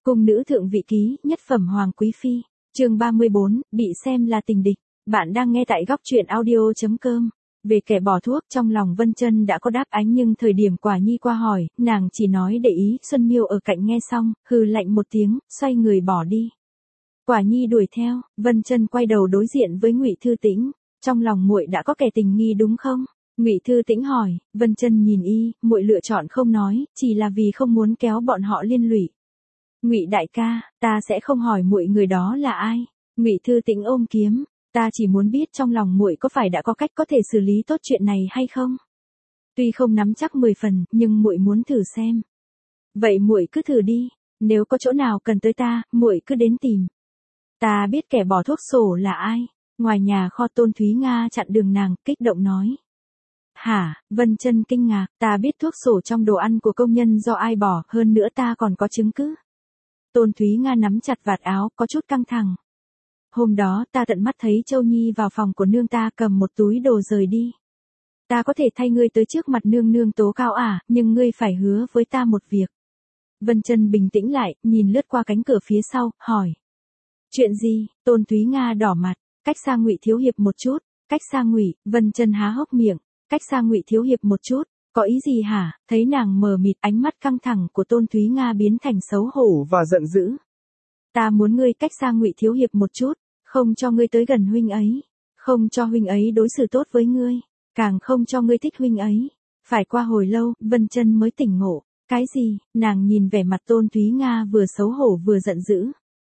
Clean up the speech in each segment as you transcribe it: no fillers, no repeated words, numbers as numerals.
Cung nữ thượng vị ký, nhất phẩm hoàng quý phi, chương 34, bị xem là tình địch. Bạn đang nghe tại góc truyện audio.com. Về kẻ bỏ thuốc, trong lòng Vân Chân đã có đáp án, nhưng thời điểm Quả Nhi qua hỏi, nàng chỉ nói để ý. Xuân Miêu ở cạnh nghe xong, hừ lạnh một tiếng, xoay người bỏ đi. Quả Nhi đuổi theo, Vân Chân quay đầu đối diện với Ngụy Thư Tĩnh, trong lòng muội đã có kẻ tình nghi đúng không? Ngụy Thư Tĩnh hỏi. Vân Chân nhìn y, muội lựa chọn không nói, chỉ là vì không muốn kéo bọn họ liên lụy. Ngụy đại ca, ta sẽ không hỏi muội người đó là ai. Ngụy Thư Tĩnh ôm kiếm, ta chỉ muốn biết trong lòng muội có phải đã có cách có thể xử lý tốt chuyện này hay không. Tuy không nắm chắc 10 phần, nhưng muội muốn thử xem. Vậy muội cứ thử đi, nếu có chỗ nào cần tới ta, muội cứ đến tìm. Ta biết kẻ bỏ thuốc sổ là ai. Ngoài nhà kho Tôn Thúy Nga chặn đường nàng, kích động nói. Hả? Vân Chân kinh ngạc, ta biết thuốc sổ trong đồ ăn của công nhân do ai bỏ, hơn nữa ta còn có chứng cứ. Tôn Thúy Nga nắm chặt vạt áo, có chút căng thẳng. Hôm đó ta tận mắt thấy Châu Nhi vào phòng của nương ta cầm một túi đồ rời đi. Ta có thể thay ngươi tới trước mặt nương nương tố cáo nhưng ngươi phải hứa với ta một việc. Vân Chân bình tĩnh lại, nhìn lướt qua cánh cửa phía sau, hỏi. Chuyện gì? Tôn Thúy Nga đỏ mặt, cách xa Ngụy thiếu hiệp một chút, cách xa Ngụy. Vân Chân há hốc miệng, cách xa Ngụy thiếu hiệp một chút. Có ý gì hả? Thấy nàng mờ mịt, ánh mắt căng thẳng của Tôn Thúy Nga biến thành xấu hổ và giận dữ. Ta muốn ngươi cách xa Ngụy thiếu hiệp một chút, không cho ngươi tới gần huynh ấy, không cho huynh ấy đối xử tốt với ngươi, càng không cho ngươi thích huynh ấy. Phải qua hồi lâu, Vân Chân mới tỉnh ngộ. Cái gì? Nàng nhìn vẻ mặt Tôn Thúy Nga vừa xấu hổ vừa giận dữ.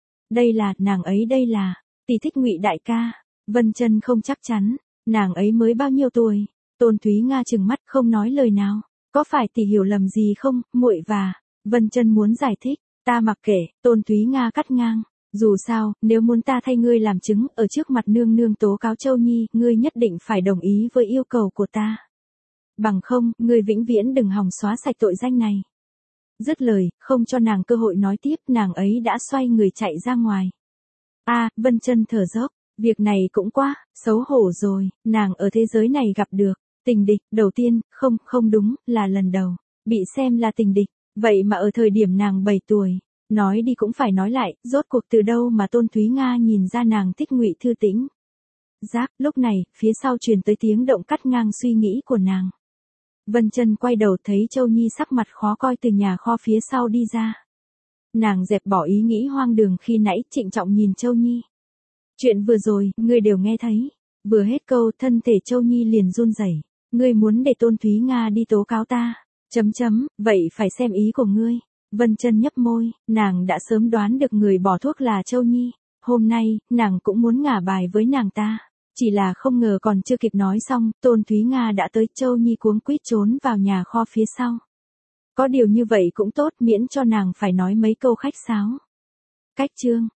Nàng ấy đây là tỷ thích Ngụy đại ca. Vân Chân không chắc chắn, nàng ấy mới bao nhiêu tuổi? Tôn Thúy Nga trừng mắt không nói lời nào. Có phải tỷ hiểu lầm gì không, muội? Và Vân Chân muốn giải thích. Ta mặc kệ. Tôn Thúy Nga cắt ngang. Dù sao, nếu muốn ta thay ngươi làm chứng ở trước mặt nương nương tố cáo Châu Nhi, ngươi nhất định phải đồng ý với yêu cầu của ta. Bằng không, ngươi vĩnh viễn đừng hòng xóa sạch tội danh này. Dứt lời, không cho nàng cơ hội nói tiếp, nàng ấy đã xoay người chạy ra ngoài. Vân Chân thở dốc. Việc này cũng quá xấu hổ rồi, nàng ở thế giới này gặp được tình địch, đầu tiên, không đúng, là lần đầu, bị xem là tình địch, vậy mà ở thời điểm nàng 7 tuổi, nói đi cũng phải nói lại, rốt cuộc từ đâu mà Tôn Thúy Nga nhìn ra nàng thích Ngụy Thư Tĩnh. Lúc này, phía sau truyền tới tiếng động cắt ngang suy nghĩ của nàng. Vân Chân quay đầu thấy Châu Nhi sắc mặt khó coi từ nhà kho phía sau đi ra. Nàng dẹp bỏ ý nghĩ hoang đường khi nãy, trịnh trọng nhìn Châu Nhi. Chuyện vừa rồi, ngươi đều nghe thấy. Vừa hết câu, thân thể Châu Nhi liền run rẩy. Ngươi muốn để Tôn Thúy Nga đi tố cáo ta? Vậy phải xem ý của ngươi. Vân Chân nhấp môi, nàng đã sớm đoán được người bỏ thuốc là Châu Nhi. Hôm nay, nàng cũng muốn ngả bài với nàng ta. Chỉ là không ngờ còn chưa kịp nói xong, Tôn Thúy Nga đã tới. Châu Nhi cuống quýt trốn vào nhà kho phía sau. Có điều như vậy cũng tốt, miễn cho nàng phải nói mấy câu khách sáo. Cách chương